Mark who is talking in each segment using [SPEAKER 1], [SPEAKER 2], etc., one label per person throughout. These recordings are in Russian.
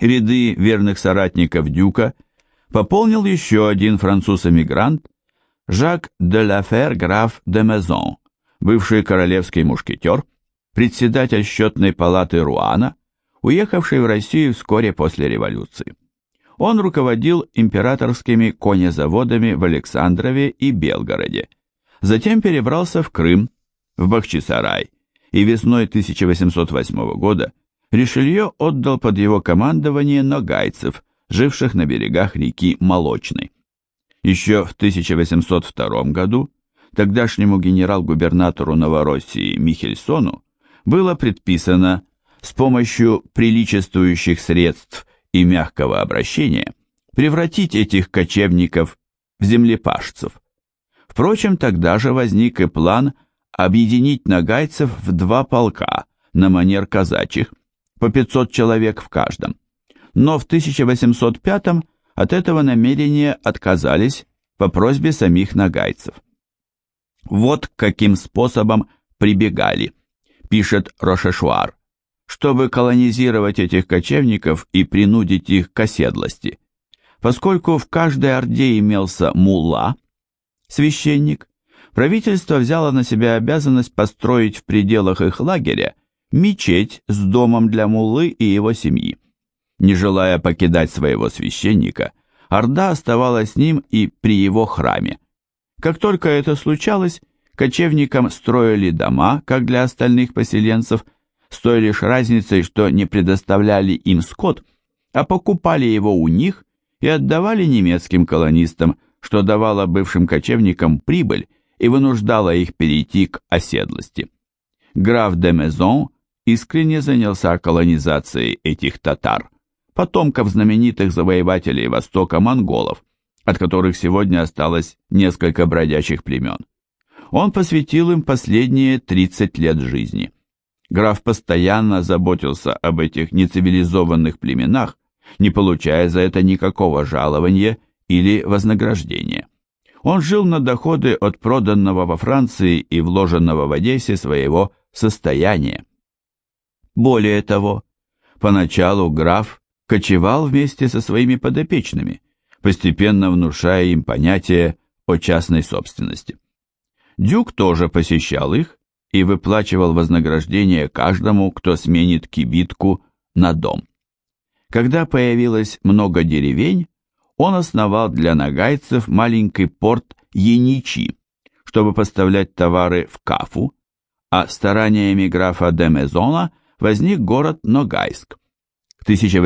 [SPEAKER 1] Ряды верных соратников дюка пополнил еще один француз-эмигрант Жак де ла Фер граф де Мезон, бывший королевский мушкетер, председатель счетной палаты Руана, уехавший в Россию вскоре после революции. Он руководил императорскими конезаводами в Александрове и Белгороде, затем перебрался в Крым, в Бахчисарай, и весной 1808 года Ришелье отдал под его командование ногайцев, живших на берегах реки Молочной. Еще в 1802 году тогдашнему генерал-губернатору Новороссии Михельсону было предписано с помощью приличествующих средств и мягкого обращения превратить этих кочевников в землепашцев. Впрочем, тогда же возник и план объединить ногайцев в 2 полка на манер казачьих, по 500 человек в каждом. Но в 1805 от этого намерения отказались по просьбе самих ногайцев. Вот каким способом прибегали, пишет Рошешуар, чтобы колонизировать этих кочевников и принудить их к оседлости. Поскольку в каждой орде имелся мулла, священник, правительство взяло на себя обязанность построить в пределах их лагеря мечеть с домом для муллы и его семьи. Не желая покидать своего священника, орда оставалась с ним и при его храме. Как только это случалось, кочевникам строили дома, как для остальных поселенцев, с той лишь разницей, что не предоставляли им скот, а покупали его у них и отдавали немецким колонистам, что давало бывшим кочевникам прибыль и вынуждало их перейти к оседлости. Граф де Мезон искренне занялся колонизацией этих татар, потомков знаменитых завоевателей Востока монголов, от которых сегодня осталось несколько бродячих племен. Он посвятил им последние 30 лет жизни. Граф постоянно заботился об этих нецивилизованных племенах, не получая за это никакого жалования или вознаграждения. Он жил на доходы от проданного во Франции и вложенного в Одессе своего состояния. Более того, поначалу граф кочевал вместе со своими подопечными, постепенно внушая им понятие о частной собственности. Дюк тоже посещал их и выплачивал вознаграждение каждому, кто сменит кибитку на дом. Когда появилось много деревень, он основал для ногайцев маленький порт Еничи, чтобы поставлять товары в Кафу, а стараниями графа де Мезона возник город Ногайск. К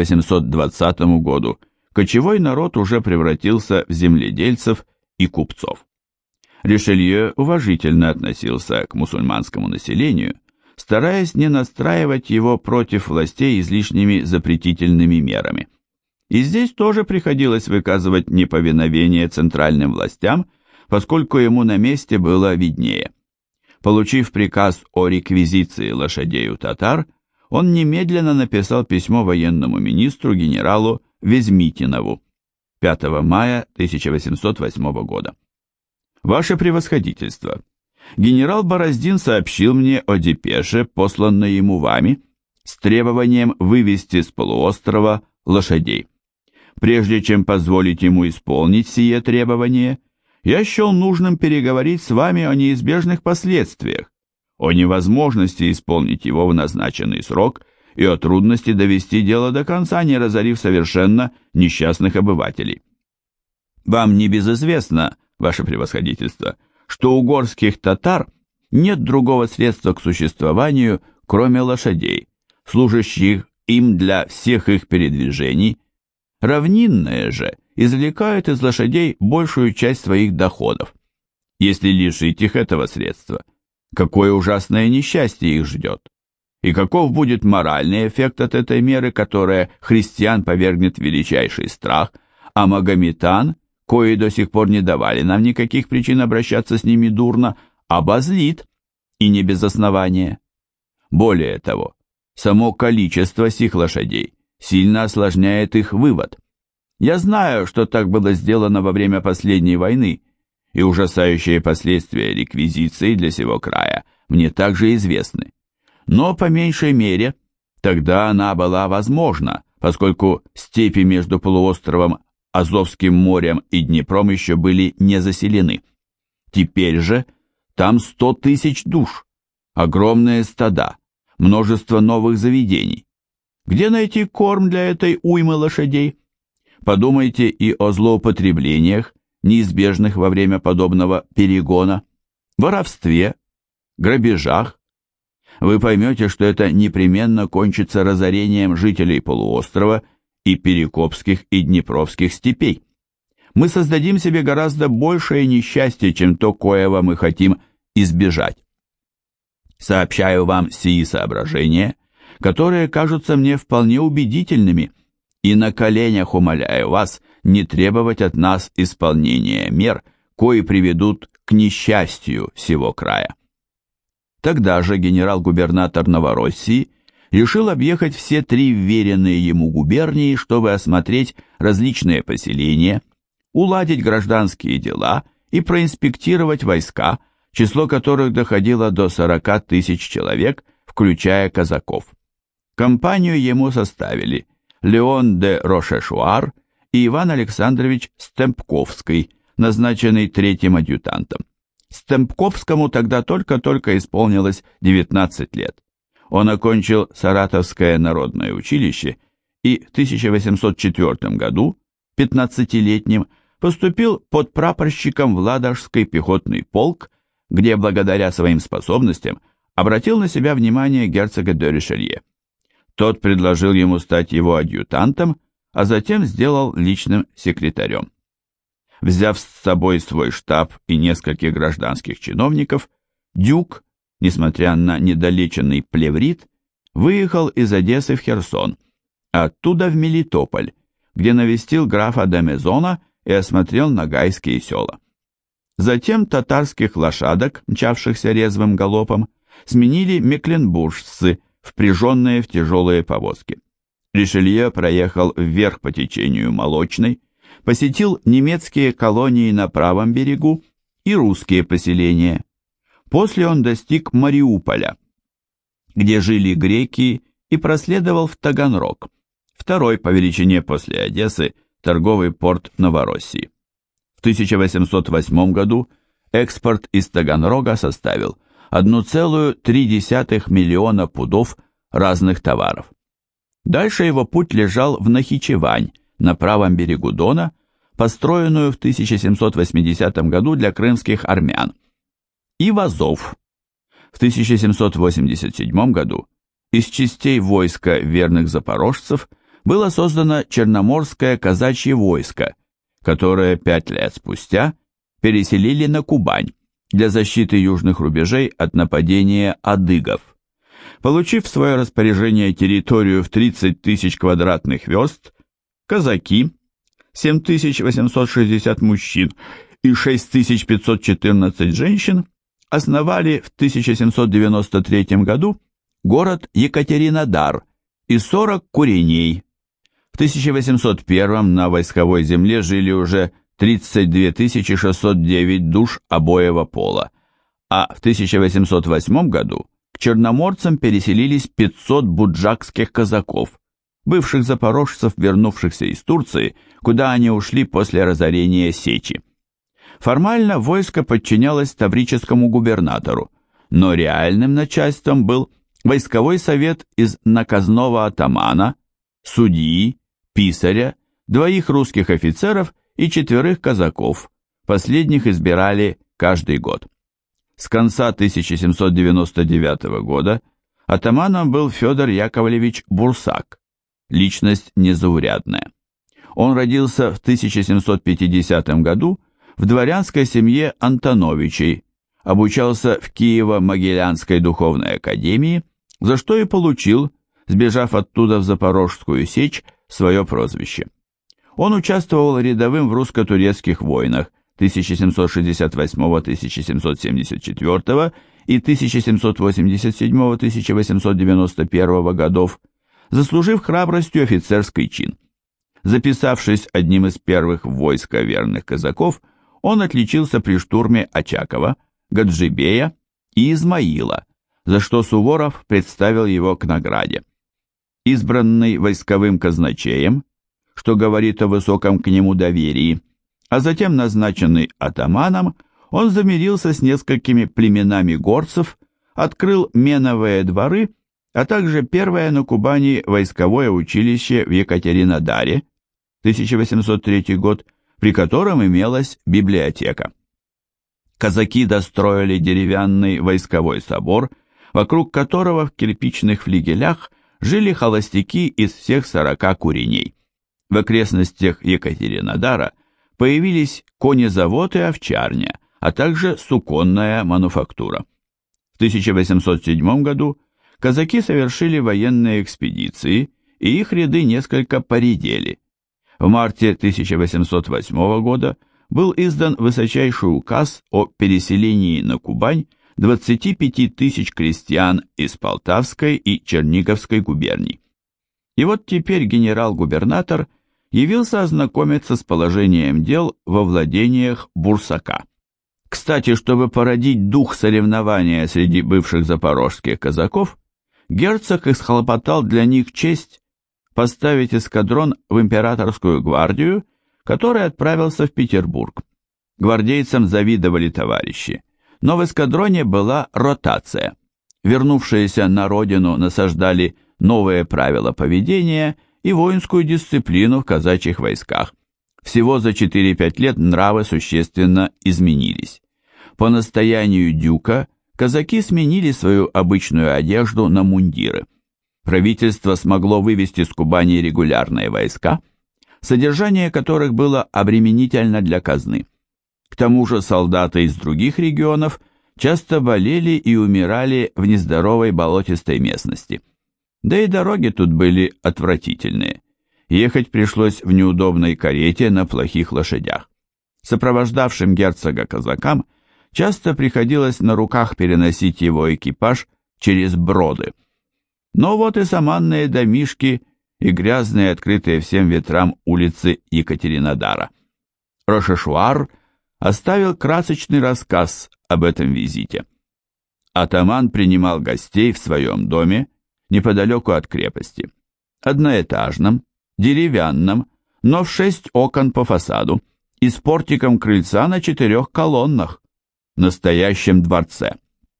[SPEAKER 1] 1820 году кочевой народ уже превратился в земледельцев и купцов. Ришелье уважительно относился к мусульманскому населению, стараясь не настраивать его против властей излишними запретительными мерами. И здесь тоже приходилось выказывать неповиновение центральным властям, поскольку ему на месте было виднее. Получив приказ о реквизиции лошадей у татар, он немедленно написал письмо военному министру генералу Везмитинову 5 мая 1808 года. «Ваше превосходительство, генерал Бороздин сообщил мне о депеше, посланной ему вами, с требованием вывести с полуострова лошадей. Прежде чем позволить ему исполнить сие требование, я счел нужным переговорить с вами о неизбежных последствиях, о невозможности исполнить его в назначенный срок и о трудности довести дело до конца, не разорив совершенно несчастных обывателей. Вам не безизвестно, ваше превосходительство, что у горских татар нет другого средства к существованию, кроме лошадей, служащих им для всех их передвижений. Равнинные же извлекают из лошадей большую часть своих доходов. Если лишить их этого средства, какое ужасное несчастье их ждет? И каков будет моральный эффект от этой меры, которая христиан повергнет в величайший страх, а магометан, кои до сих пор не давали нам никаких причин обращаться с ними дурно, обозлит, и не без основания. Более того, само количество сих лошадей сильно осложняет их вывод. Я знаю, что так было сделано во время последней войны, и ужасающие последствия реквизиции для сего края мне также известны. Но по меньшей мере тогда она была возможна, поскольку степи между полуостровом Азовским морем и Днепром еще были не заселены. Теперь же там 100 тысяч душ, огромные стада, множество новых заведений. Где найти корм для этой уймы лошадей? Подумайте и о злоупотреблениях, неизбежных во время подобного перегона, воровстве, грабежах. Вы поймете, что это непременно кончится разорением жителей полуострова и Перекопских и Днепровских степей. Мы создадим себе гораздо большее несчастье, чем то, коего мы хотим избежать. Сообщаю вам сии соображения, которые кажутся мне вполне убедительными, и на коленях умоляю вас не требовать от нас исполнения мер, кои приведут к несчастью всего края. Тогда же генерал-губернатор Новороссии решил объехать все 3 вверенные ему губернии, чтобы осмотреть различные поселения, уладить гражданские дела и проинспектировать войска, число которых доходило до 40 тысяч человек, включая казаков. Компанию ему составили Леон де Рошешуар и Иван Александрович Стемпковский, назначенный 3-м адъютантом. Стемпковскому тогда только-только исполнилось 19 лет. Он окончил Саратовское народное училище и в 1804 году, 15-летним, поступил подпрапорщиком в Ладожский пехотный полк, где благодаря своим способностям обратил на себя внимание герцога де Ришелье. Тот предложил ему стать его адъютантом, а затем сделал личным секретарем. Взяв с собой свой штаб и нескольких гражданских чиновников, Дюк, несмотря на недолеченный плеврит, выехал из Одессы в Херсон, а оттуда в Мелитополь, где навестил графа де Мезона и осмотрел ногайские села. Затем татарских лошадок, мчавшихся резвым галопом, сменили мекленбуржцы, впряженные в тяжелые повозки. Ришелье проехал вверх по течению Молочной, посетил немецкие колонии на правом берегу и русские поселения. После он достиг Мариуполя, где жили греки, и проследовал в Таганрог, второй по величине после Одессы торговый порт Новороссии. В 1808 году экспорт из Таганрога составил 1,3 миллиона пудов разных товаров. Дальше его путь лежал в Нахичевань, на правом берегу Дона, построенную в 1780 году для крымских армян, и в Азов. В 1787 году из частей войска верных запорожцев было создано Черноморское казачье войско, которое 5 лет спустя переселили на Кубань для защиты южных рубежей от нападения адыгов. Получив в свое распоряжение территорию в 30 тысяч квадратных верст, казаки, 7860 мужчин и 6514 женщин, основали в 1793 году город Екатеринодар и 40 куреней. В 1801 на войсковой земле жили уже 32 609 душ обоего пола, а в 1808 году к черноморцам переселились 500 буджакских казаков, бывших запорожцев, вернувшихся из Турции, куда они ушли после разорения Сечи. Формально войско подчинялось таврическому губернатору, но реальным начальством был войсковой совет из наказного атамана, судьи, писаря, 2 русских офицеров и 4 казаков, последних избирали каждый год. С конца 1799 года атаманом был Федор Яковлевич Бурсак, личность незаурядная. Он родился в 1750 году в дворянской семье Антоновичей, обучался в Киево-Могилянской духовной академии, за что и получил, сбежав оттуда в Запорожскую сечь, свое прозвище. Он участвовал рядовым в русско-турецких войнах 1768-1774 и 1787-1891 годов, заслужив храбростью офицерский чин. Записавшись одним из первых в войско верных казаков, он отличился при штурме Очакова, Гаджибея и Измаила, за что Суворов представил его к награде. избранный войсковым казначеем, что говорит о высоком к нему доверии, а затем назначенный атаманом, он замирился с несколькими племенами горцев, открыл меновые дворы, а также первое на Кубани войсковое училище в Екатеринодаре, 1803 год, при котором имелась библиотека. Казаки достроили деревянный войсковой собор, вокруг которого в кирпичных флигелях жили холостяки из всех 40 куреней. В окрестностях Екатеринодара появились конезавод и овчарня, а также суконная мануфактура. В 1807 году казаки совершили военные экспедиции, и их ряды несколько поредели. В марте 1808 года был издан высочайший указ о переселении на Кубань 25 тысяч крестьян из Полтавской и Черниговской губерний. И вот теперь генерал-губернатор явился ознакомиться с положением дел во владениях Бурсака. Кстати, чтобы породить дух соревнования среди бывших запорожских казаков, герцог исхлопотал для них честь поставить эскадрон в императорскую гвардию, который отправился в Петербург. Гвардейцам завидовали товарищи, но в эскадроне была ротация. Вернувшиеся на родину насаждали новые правила поведения и воинскую дисциплину в казачьих войсках. Всего за 4-5 лет нравы существенно изменились. По настоянию дюка казаки сменили свою обычную одежду на мундиры. Правительство смогло вывести с Кубани регулярные войска, содержание которых было обременительно для казны. К тому же солдаты из других регионов часто болели и умирали в нездоровой болотистой местности. Да и дороги тут были отвратительные. Ехать пришлось в неудобной карете на плохих лошадях. Сопровождавшим герцога казакам часто приходилось на руках переносить его экипаж через броды. Но вот и саманные домишки, и грязные, открытые всем ветрам улицы Екатеринодара. Рошешуар оставил красочный рассказ об этом визите. Атаман принимал гостей в своем доме неподалеку от крепости, одноэтажном, деревянном, но в 6 окон по фасаду и с портиком крыльца на 4 колоннах, настоящем дворце.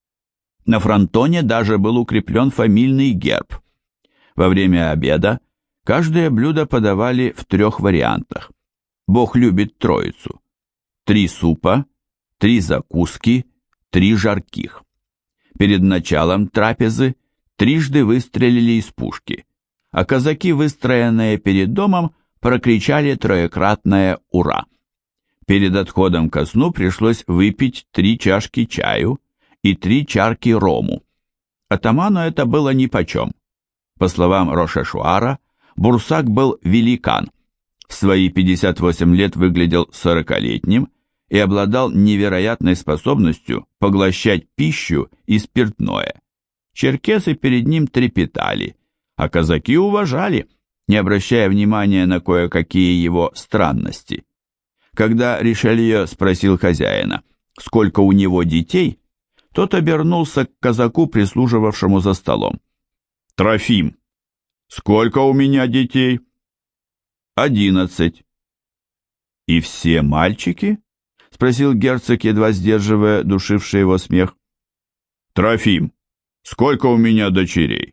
[SPEAKER 1] На фронтоне даже был укреплен фамильный герб. Во время обеда каждое блюдо подавали в 3 вариантах. Бог любит троицу. 3 супа, 3 закуски, 3 жарких. Перед началом трапезы трижды выстрелили из пушки, а казаки, выстроенные перед домом, прокричали троекратное «Ура!». Перед отходом ко сну пришлось выпить 3 чашки чаю и 3 чарки рому. Атаману это было нипочем. По словам Рошешуара, Бурсак был великан. В свои 58 лет выглядел 40-летним и обладал невероятной способностью поглощать пищу и спиртное. Черкесы перед ним трепетали, а казаки уважали, не обращая внимания на кое-какие его странности. Когда Ришелье спросил хозяина, сколько у него детей, тот обернулся к казаку, прислуживавшему за столом. «Трофим, сколько у меня детей?» 11. «И все мальчики?» — спросил герцог, едва сдерживая душивший его смех. «Трофим, сколько у меня дочерей?»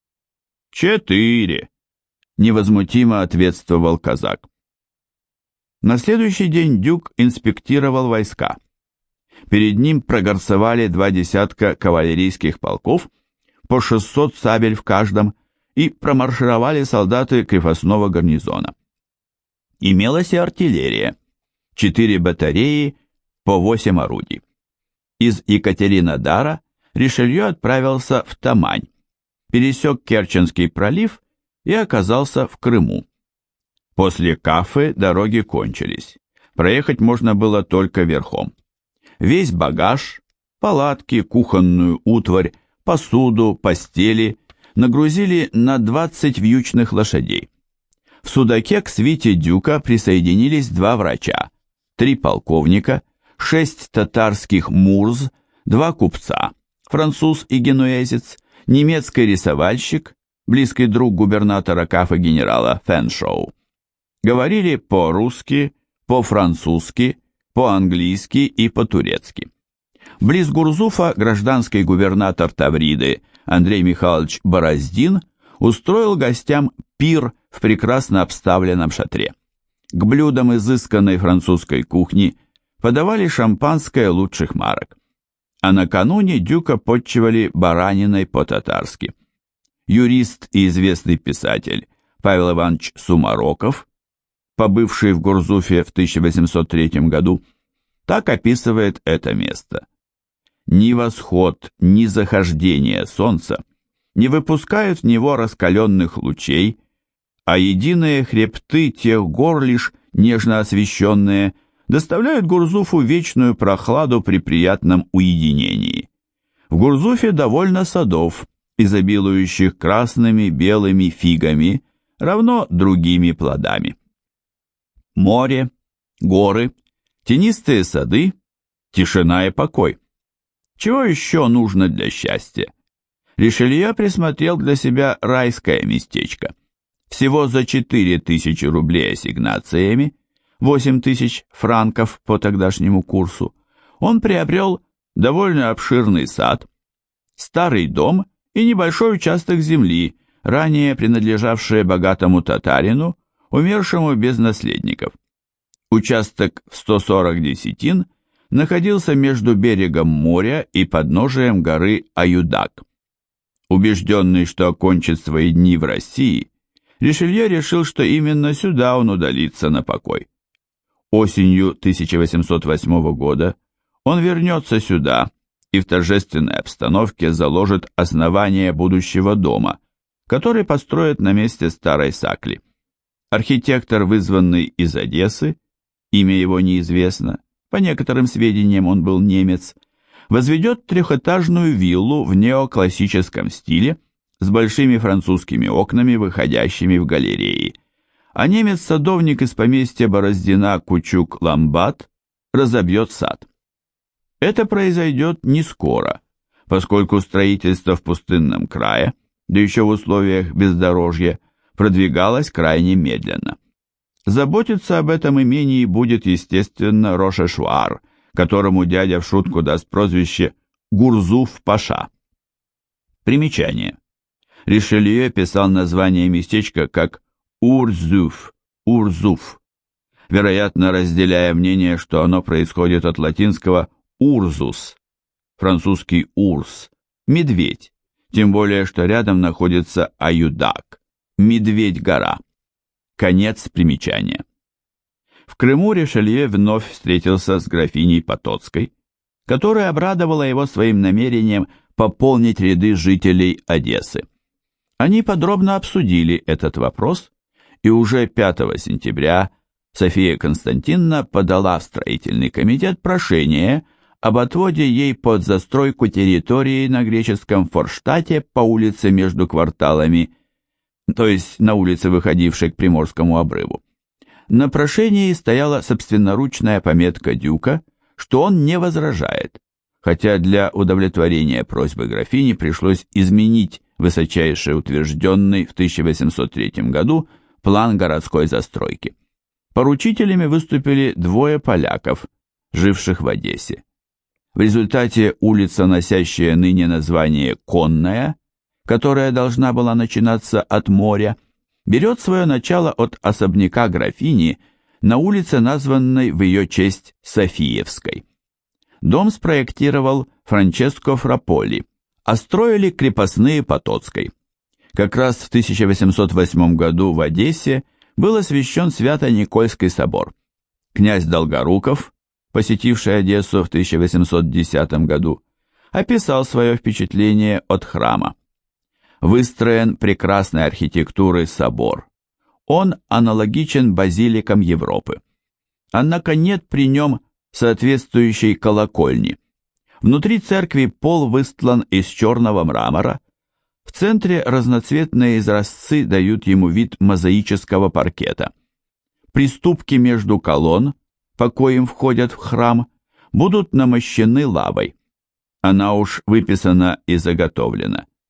[SPEAKER 1] 4. Невозмутимо ответствовал казак. На следующий день дюк инспектировал войска. Перед ним прогорцевали 2 десятка кавалерийских полков, по 600 сабель в каждом, и промаршировали солдаты крепостного гарнизона. Имелась и артиллерия, 4 батареи, по 8 орудий. Из Екатеринодара Ришелье отправился в Тамань, пересек Керченский пролив и оказался в Крыму. После Кафы дороги кончились, проехать можно было только верхом. Весь багаж, палатки, кухонную утварь, посуду, постели нагрузили на 20 вьючных лошадей. В судаке к свите дюка присоединились 2 врача, 3 полковника, 6 татарских мурз, 2 купца, француз и генуэзец, немецкий рисовальщик, близкий друг губернатора Кафы генерала Фэншоу. Говорили по-русски, по-французски, по-английски и по-турецки. Близ Гурзуфа гражданский губернатор Тавриды Андрей Михайлович Бороздин устроил гостям пир в прекрасно обставленном шатре. К блюдам изысканной французской кухни подавали шампанское лучших марок, а накануне дюка подчивали бараниной по-татарски. Юрист и известный писатель Павел Иванович Сумароков, побывший в Гурзуфе в 1803 году, так описывает это место. Ни восход, ни захождение солнца не выпускают в него раскаленных лучей, а единые хребты тех гор, лишь нежно освещенные, доставляют Гурзуфу вечную прохладу при приятном уединении. В Гурзуфе довольно садов, изобилующих красными, белыми фигами, равно другими плодами. Море, горы, тенистые сады, тишина и покой. Чего еще нужно для счастья? Ришелье присмотрел для себя райское местечко. Всего за 4000 рублей ассигнациями, 8000 франков по тогдашнему курсу, он приобрел довольно обширный сад, старый дом и небольшой участок земли, ранее принадлежавшие богатому татарину, умершему без наследников. Участок в 140 десятин находился между берегом моря и подножием горы Аюдак. Убежденный, что окончит свои дни в России, Ришелье решил, что именно сюда он удалится на покой. Осенью 1808 года он вернется сюда и в торжественной обстановке заложит основание будущего дома, который построят на месте старой Сакли. Архитектор, вызванный из Одессы, имя его неизвестно, по некоторым сведениям он был немец, возведет трехэтажную виллу в неоклассическом стиле с большими французскими окнами, выходящими в галереи, а немец-садовник из поместья Бороздина Кучук-Ламбат разобьет сад. Это произойдет не скоро, поскольку строительство в пустынном крае, да еще в условиях бездорожья, продвигалось крайне медленно. Заботиться об этом имении будет, естественно, Рошешвар, которому дядя в шутку даст прозвище Гурзуф-паша. Примечание. Ришелье писал название местечка как Урзуф, Урзуф, вероятно, разделяя мнение, что оно происходит от латинского Урзус, французский Урс, медведь, тем более, что рядом находится Аюдак, Медведь-гора. Конец примечания. В Крыму Ришелье вновь встретился с графиней Потоцкой, которая обрадовала его своим намерением пополнить ряды жителей Одессы. Они подробно обсудили этот вопрос, и уже 5 сентября София Константиновна подала в строительный комитет прошение об отводе ей под застройку территории на греческом Форштате по улице между кварталами, то есть на улице, выходившей к Приморскому обрыву. На прошении стояла собственноручная пометка дюка, что он не возражает, хотя для удовлетворения просьбы графини пришлось изменить высочайше утвержденный в 1803 году план городской застройки. Поручителями выступили 2 поляков, живших в Одессе. В результате улица, носящая ныне название Конная, которая должна была начинаться от моря, берет свое начало от особняка графини на улице, названной в ее честь Софиевской. Дом спроектировал Франческо Фраполи, а строили крепостные Потоцкой. Как раз в 1808 году в Одессе был освящен Свято-Никольский собор. Князь Долгоруков, посетивший Одессу в 1810 году, описал свое впечатление от храма. Выстроен прекрасной архитектурой собор. Он аналогичен базиликам Европы. Однако нет при нем соответствующей колокольни. Внутри церкви пол выстлан из черного мрамора. В центре разноцветные изразцы дают ему вид мозаического паркета. Приступки между колонн, по коим входят в храм, будут намощены лавой. Она уж выписана и заготовлена.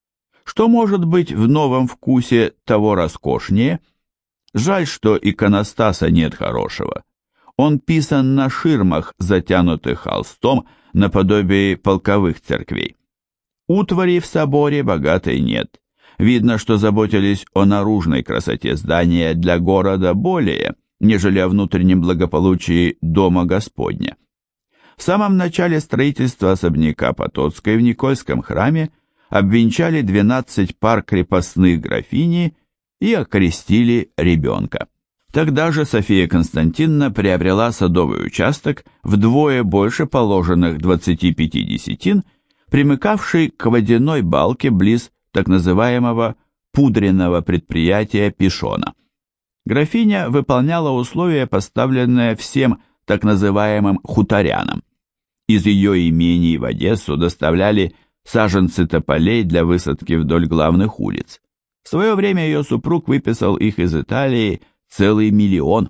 [SPEAKER 1] Что может быть в новом вкусе того роскошнее? Жаль, что иконостаса нет хорошего. Он писан на ширмах, затянутых холстом, наподобие полковых церквей. Утвари в соборе богатой нет. Видно, что заботились о наружной красоте здания для города более, нежели о внутреннем благополучии дома Господня. В самом начале строительства особняка Потоцкой в Никольском храме обвенчали 12 пар крепостных графини и окрестили ребенка. Тогда же София Константиновна приобрела садовый участок вдвое больше положенных 25 десятин, примыкавший к водяной балке близ так называемого пудренного предприятия Пишона. Графиня выполняла условия, поставленные всем так называемым хуторянам. Из ее имений в Одессу доставляли саженцы тополей для высадки вдоль главных улиц. В свое время ее супруг выписал их из Италии целый 1 миллион.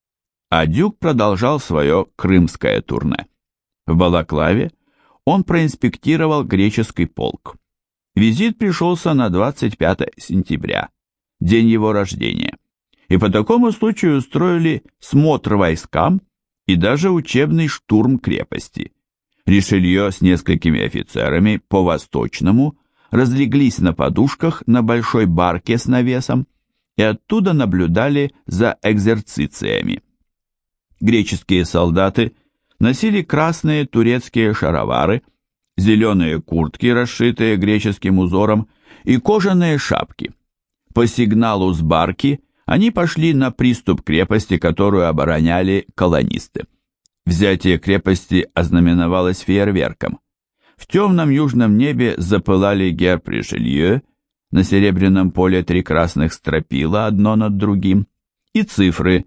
[SPEAKER 1] А Дюк продолжал свое крымское турне. В Балаклаве он проинспектировал греческий полк. Визит пришелся на 25 сентября, день его рождения, и по такому случаю устроили смотр войскам и даже учебный штурм крепости. Ришелье с несколькими офицерами по восточному разлеглись на подушках на большой барке с навесом и оттуда наблюдали за экзерцициями. Греческие солдаты носили красные турецкие шаровары, зеленые куртки, расшитые греческим узором, и кожаные шапки. По сигналу с барки они пошли на приступ крепости, которую обороняли колонисты. Взятие крепости ознаменовалось фейерверком. В темном южном небе запылали герб Ришелье, на серебряном поле 3 красных стропила одно над другим, и цифры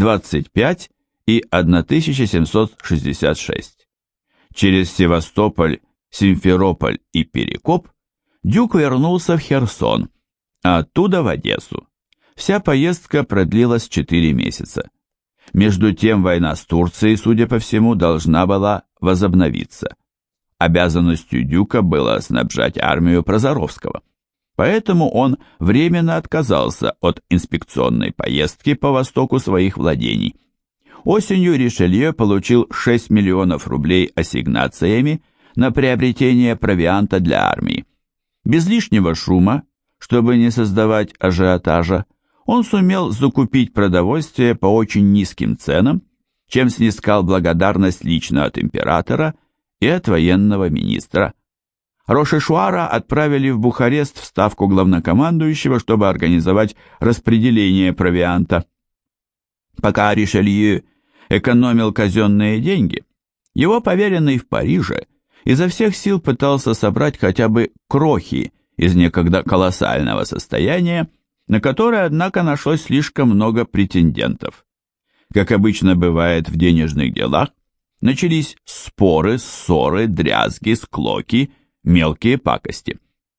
[SPEAKER 1] 25 и 1766. Через Севастополь, Симферополь и Перекоп Дюк вернулся в Херсон, а оттуда в Одессу. Вся поездка продлилась 4 месяца. Между тем война с Турцией, судя по всему, должна была возобновиться. Обязанностью Дюка было снабжать армию Прозоровского. Поэтому он временно отказался от инспекционной поездки по востоку своих владений. Осенью Ришелье получил 6 миллионов рублей ассигнациями на приобретение провианта для армии. Без лишнего шума, чтобы не создавать ажиотажа, он сумел закупить продовольствие по очень низким ценам, чем снискал благодарность лично от императора и от военного министра. Рошешуара отправили в Бухарест в ставку главнокомандующего, чтобы организовать распределение провианта. Пока Ришелье экономил казенные деньги, его поверенный в Париже изо всех сил пытался собрать хотя бы крохи из некогда колоссального состояния, на которое, однако, нашлось слишком много претендентов. Как обычно бывает в денежных делах, начались споры, ссоры, дрязги, склоки, мелкие пакости.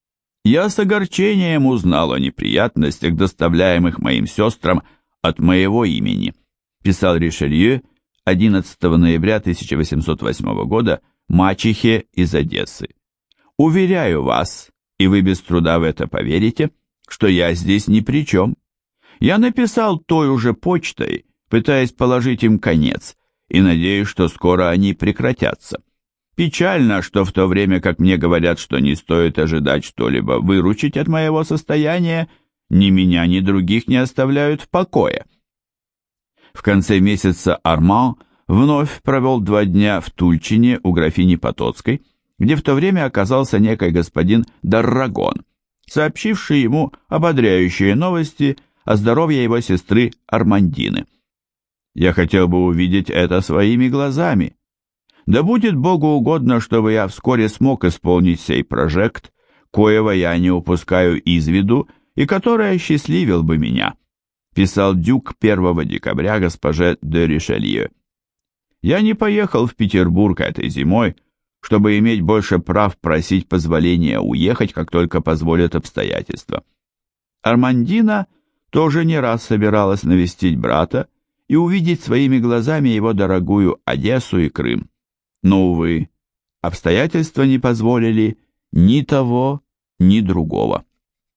[SPEAKER 1] Я с огорчением узнал о неприятностях, доставляемых моим сестрам от моего имени, писал Ришелье 11 ноября 1808 года мачехе из Одессы. Уверяю вас, и вы без труда в это поверите, что я здесь ни при чем. Я написал той уже почтой, пытаясь положить им конец, и надеюсь, что скоро они прекратятся. Печально, что в то время, как мне говорят, что не стоит ожидать что-либо выручить от моего состояния, ни меня, ни других не оставляют в покое. В конце месяца Арман вновь провел 2 дня в Тульчине у графини Потоцкой, где в то время оказался некий господин Даррагон, сообщивший ему ободряющие новости о здоровье его сестры Армандины. Я хотел бы увидеть это своими глазами. Да будет Богу угодно, чтобы я вскоре смог исполнить сей прожект, коего я не упускаю из виду и который осчастливил бы меня, писал Дюк 1 декабря госпоже де Ришелье. Я не поехал в Петербург этой зимой, чтобы иметь больше прав просить позволения уехать, как только позволят обстоятельства. Армандина тоже не раз собиралась навестить брата и увидеть своими глазами его дорогую Одессу и Крым. Но, увы, обстоятельства не позволили ни того, ни другого.